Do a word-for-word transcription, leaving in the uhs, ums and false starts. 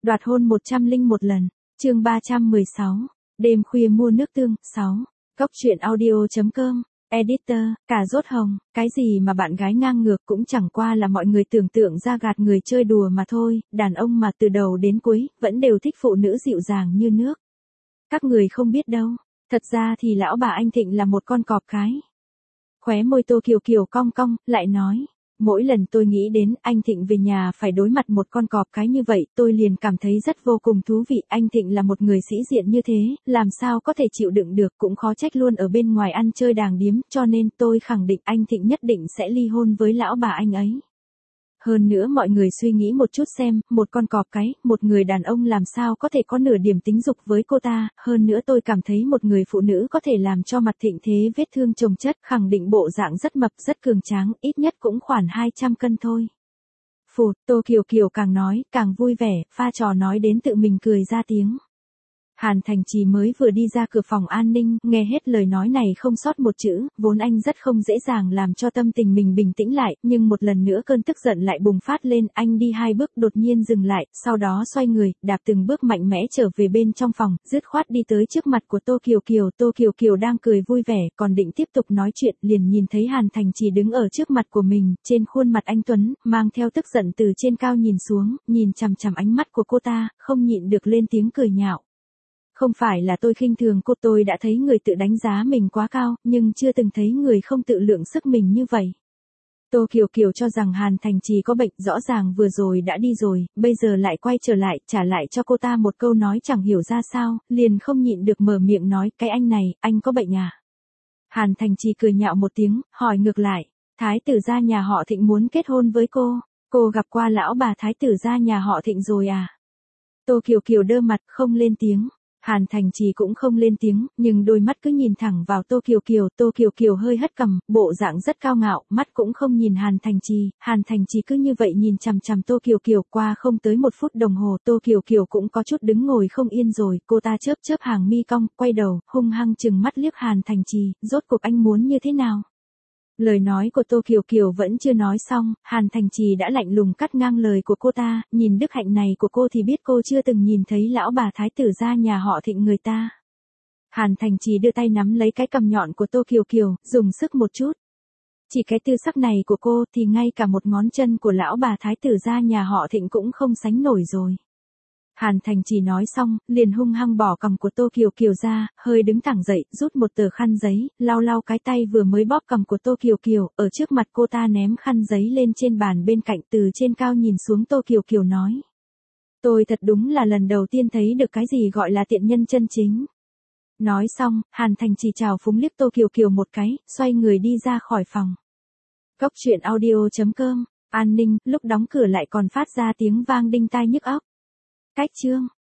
Đoạt hôn một trăm linh một lần. Chương ba trăm mười sáu. Đêm khuya mua nước tương. sáu. Cốc truyện audio chấm com. Editor, cà rốt hồng, cái gì mà bạn gái ngang ngược cũng chẳng qua là mọi người tưởng tượng ra gạt người chơi đùa mà thôi, đàn ông mà từ đầu đến cuối, vẫn đều thích phụ nữ dịu dàng như nước. Các người không biết đâu, thật ra thì lão bà anh Thịnh là một con cọp cái. Khóe môi Tô Kiều Kiều cong cong, lại nói, mỗi lần tôi nghĩ đến anh Thịnh về nhà phải đối mặt một con cọp cái như vậy, tôi liền cảm thấy rất vô cùng thú vị. Anh Thịnh là một người sĩ diện như thế, làm sao có thể chịu đựng được, cũng khó trách luôn ở bên ngoài ăn chơi đàng điếm, cho nên tôi khẳng định anh Thịnh nhất định sẽ ly hôn với lão bà anh ấy. Hơn nữa mọi người suy nghĩ một chút xem, một con cọp cái, một người đàn ông làm sao có thể có nửa điểm tính dục với cô ta, hơn nữa tôi cảm thấy một người phụ nữ có thể làm cho mặt Thịnh thế vết thương chồng chất, khẳng định bộ dạng rất mập, rất cường tráng, ít nhất cũng khoảng hai trăm cân thôi. Phụt, Tô Kiều Kiều càng nói, càng vui vẻ, pha trò nói đến tự mình cười ra tiếng. Hàn Thành Trì mới vừa đi ra cửa phòng an ninh, nghe hết lời nói này không sót một chữ, vốn anh rất không dễ dàng làm cho tâm tình mình bình tĩnh lại, nhưng một lần nữa cơn tức giận lại bùng phát lên, anh đi hai bước đột nhiên dừng lại, sau đó xoay người, đạp từng bước mạnh mẽ trở về bên trong phòng, dứt khoát đi tới trước mặt của Tô Kiều Kiều, Tô Kiều Kiều đang cười vui vẻ, còn định tiếp tục nói chuyện, liền nhìn thấy Hàn Thành Trì đứng ở trước mặt của mình, trên khuôn mặt anh tuấn, mang theo tức giận từ trên cao nhìn xuống, nhìn chằm chằm ánh mắt của cô ta, không nhịn được lên tiếng cười nhạo. Không phải là tôi khinh thường cô, tôi đã thấy người tự đánh giá mình quá cao, nhưng chưa từng thấy người không tự lượng sức mình như vậy. Tô Kiều Kiều cho rằng Hàn Thành Trì có bệnh, rõ ràng vừa rồi đã đi rồi, bây giờ lại quay trở lại, trả lại cho cô ta một câu nói chẳng hiểu ra sao, liền không nhịn được mở miệng nói, cái anh này, anh có bệnh à? Hàn Thành Trì cười nhạo một tiếng, hỏi ngược lại, thái tử gia nhà họ Thịnh muốn kết hôn với cô, cô gặp qua lão bà thái tử gia nhà họ Thịnh rồi à? Tô Kiều Kiều đơ mặt, không lên tiếng. Hàn Thành Trì cũng không lên tiếng, nhưng đôi mắt cứ nhìn thẳng vào Tô Kiều Kiều, Tô Kiều Kiều hơi hất cằm, bộ dạng rất cao ngạo, mắt cũng không nhìn Hàn Thành Trì, Hàn Thành Trì cứ như vậy nhìn chằm chằm Tô Kiều Kiều, qua không tới một phút đồng hồ, Tô Kiều Kiều cũng có chút đứng ngồi không yên rồi, cô ta chớp chớp hàng mi cong, quay đầu, hung hăng chừng mắt liếc Hàn Thành Trì, rốt cuộc anh muốn như thế nào? Lời nói của Tô Kiều Kiều vẫn chưa nói xong, Hàn Thành Trì đã lạnh lùng cắt ngang lời của cô ta, nhìn đức hạnh này của cô thì biết cô chưa từng nhìn thấy lão bà thái tử gia nhà họ Thịnh người ta. Hàn Thành Trì đưa tay nắm lấy cái cằm nhọn của Tô Kiều Kiều, dùng sức một chút. Chỉ cái tư sắc này của cô thì ngay cả một ngón chân của lão bà thái tử gia nhà họ Thịnh cũng không sánh nổi rồi. Hàn Thành Trì nói xong, liền hung hăng bỏ cằm của Tô Kiều Kiều ra, hơi đứng thẳng dậy, rút một tờ khăn giấy, lau lau cái tay vừa mới bóp cằm của Tô Kiều Kiều, ở trước mặt cô ta ném khăn giấy lên trên bàn bên cạnh, từ trên cao nhìn xuống Tô Kiều Kiều nói. Tôi thật đúng là lần đầu tiên thấy được cái gì gọi là tiện nhân chân chính. Nói xong, Hàn Thành Trì chào phúng liếc Tô Kiều Kiều một cái, xoay người đi ra khỏi phòng. Cốc truyện audio chấm com, an ninh, lúc đóng cửa lại còn phát ra tiếng vang đinh tai nhức óc. Cách chương